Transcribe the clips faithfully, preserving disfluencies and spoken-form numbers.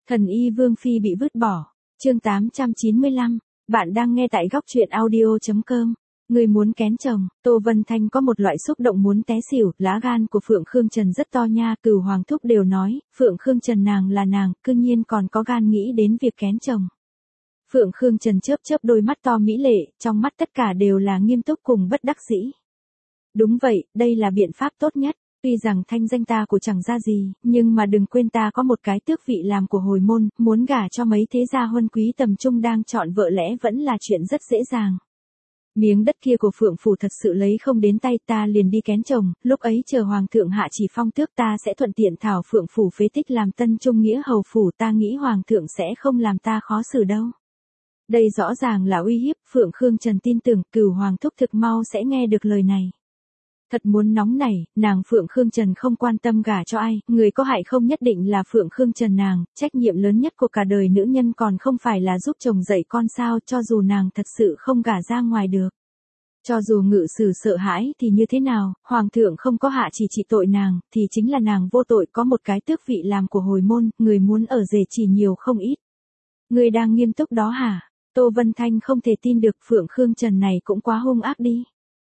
Thần y Vương Phi bị vứt bỏ. Chương tám trăm chín mươi lăm. Bạn đang nghe tại góc truyện audio chấm com. Người muốn kén chồng. Tô Vân Thanh có một loại xúc động muốn té xỉu. Lá gan của Phượng Khương Trần rất to nha. Cửu Hoàng Thúc đều nói, Phượng Khương Trần nàng là nàng, cư nhiên còn có gan nghĩ đến việc kén chồng. Phượng Khương Trần chớp chớp đôi mắt to mỹ lệ, trong mắt tất cả đều là nghiêm túc cùng bất đắc dĩ. Đúng vậy, đây là biện pháp tốt nhất. Tuy rằng thanh danh ta của chẳng ra gì, nhưng mà đừng quên ta có một cái tước vị làm của hồi môn, muốn gả cho mấy thế gia huân quý tầm trung đang chọn vợ lẽ vẫn là chuyện rất dễ dàng. Miếng đất kia của Phượng Phủ thật sự lấy không đến tay, ta liền đi kén chồng, lúc ấy chờ Hoàng thượng hạ chỉ phong tước ta sẽ thuận tiện thảo Phượng Phủ phế tích làm tân trung nghĩa hầu phủ, ta nghĩ Hoàng thượng sẽ không làm ta khó xử đâu. Đây rõ ràng là uy hiếp. Phượng Khương Trần tin tưởng Cửu Hoàng Thúc thực mau sẽ nghe được lời này. Thật muốn nóng nảy, nàng Phượng Khương Trần không quan tâm gả cho ai, người có hại không nhất định là Phượng Khương Trần nàng, trách nhiệm lớn nhất của cả đời nữ nhân còn không phải là giúp chồng dạy con sao, cho dù nàng thật sự không gả ra ngoài được. Cho dù ngự sử sợ hãi thì như thế nào, Hoàng thượng không có hạ chỉ trị tội nàng, thì chính là nàng vô tội, có một cái tước vị làm của hồi môn, người muốn ở rể chỉ nhiều không ít. Người đang nghiêm túc đó hả? Tô Vân Thanh không thể tin được, Phượng Khương Trần này cũng quá hung ác đi.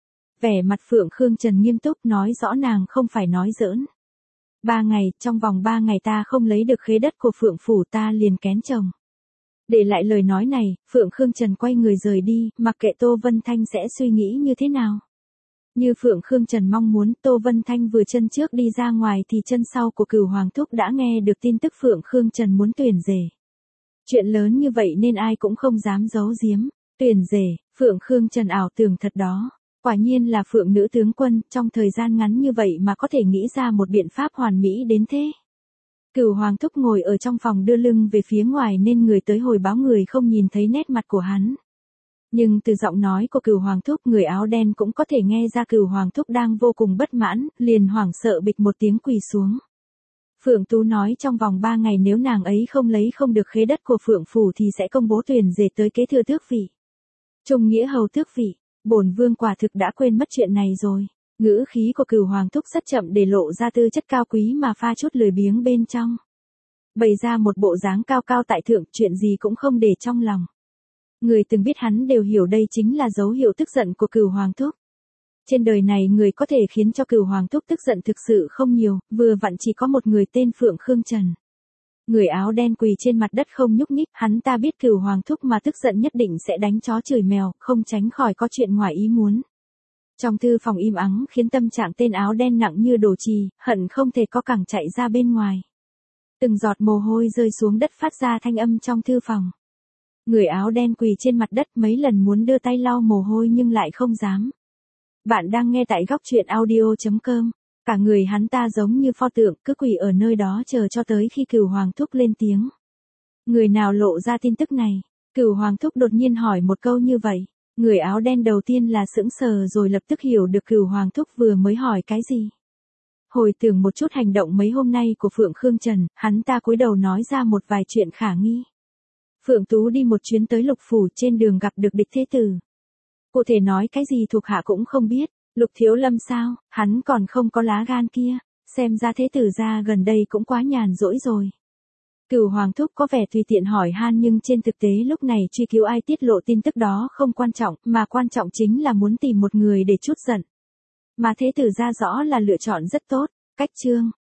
Vẻ mặt Phượng Khương Trần nghiêm túc nói rõ nàng không phải nói giỡn. Ba ngày, trong vòng ba ngày ta không lấy được khế đất của Phượng Phủ ta liền kén chồng. Để lại lời nói này, Phượng Khương Trần quay người rời đi, mặc kệ Tô Vân Thanh sẽ suy nghĩ như thế nào. Như Phượng Khương Trần mong muốn, Tô Vân Thanh vừa chân trước đi ra ngoài thì chân sau của Cửu Hoàng Thúc đã nghe được tin tức Phượng Khương Trần muốn tuyển rể. Chuyện lớn như vậy nên ai cũng không dám giấu giếm. Tuyển rể, Phượng Khương Trần ảo tưởng thật đó. Quả nhiên là Phượng nữ tướng quân, trong thời gian ngắn như vậy mà có thể nghĩ ra một biện pháp hoàn mỹ đến thế. Cửu Hoàng Thúc ngồi ở trong phòng đưa lưng về phía ngoài nên người tới hồi báo người không nhìn thấy nét mặt của hắn. Nhưng từ giọng nói của Cửu Hoàng Thúc, người áo đen cũng có thể nghe ra Cửu Hoàng Thúc đang vô cùng bất mãn, liền hoảng sợ bịch một tiếng quỳ xuống. Phượng Tú nói trong vòng ba ngày nếu nàng ấy không lấy không được khế đất của Phượng Phủ thì sẽ công bố tuyển rể tới kế thừa tước vị. Trung nghĩa hầu tước vị. Bổn vương quả thực đã quên mất chuyện này rồi. Ngữ khí của Cửu Hoàng Thúc rất chậm để lộ ra tư chất cao quý mà pha chút lười biếng bên trong. Bày ra một bộ dáng cao cao tại thượng, chuyện gì cũng không để trong lòng. Người từng biết hắn đều hiểu đây chính là dấu hiệu tức giận của Cửu Hoàng Thúc. Trên đời này người có thể khiến cho Cửu Hoàng Thúc tức giận thực sự không nhiều, vừa vặn chỉ có một người tên Phượng Khương Trần. Người áo đen quỳ trên mặt đất không nhúc nhích, hắn ta biết Cửu Hoàng Thúc mà tức giận nhất định sẽ đánh chó chửi mèo, không tránh khỏi có chuyện ngoài ý muốn. Trong thư phòng im ắng khiến tâm trạng tên áo đen nặng như đổ chì, hận không thể có cẳng chạy ra bên ngoài. Từng giọt mồ hôi rơi xuống đất phát ra thanh âm trong thư phòng. Người áo đen quỳ trên mặt đất mấy lần muốn đưa tay lau mồ hôi nhưng lại không dám. Bạn đang nghe tại góc truyện audio chấm com. Cả người hắn ta giống như pho tượng, cứ quỳ ở nơi đó chờ cho tới khi Cửu Hoàng Thúc lên tiếng. Người nào lộ ra tin tức này? Cửu Hoàng Thúc đột nhiên hỏi một câu như vậy. Người áo đen đầu tiên là sững sờ rồi lập tức hiểu được Cửu Hoàng Thúc vừa mới hỏi cái gì. Hồi tưởng một chút hành động mấy hôm nay của Phượng Khương Trần, hắn ta cúi đầu nói ra một vài chuyện khả nghi. Phượng Tú đi một chuyến tới Lục Phủ, trên đường gặp được địch thế tử. Cụ thể nói cái gì thuộc hạ cũng không biết. Lục Thiếu Lâm sao, hắn còn không có lá gan kia, xem ra thế tử gia gần đây cũng quá nhàn rỗi rồi. Cửu Hoàng Thúc có vẻ tùy tiện hỏi han nhưng trên thực tế lúc này truy cứu ai tiết lộ tin tức đó không quan trọng, mà quan trọng chính là muốn tìm một người để trút giận. Mà thế tử gia rõ là lựa chọn rất tốt. Cách chương,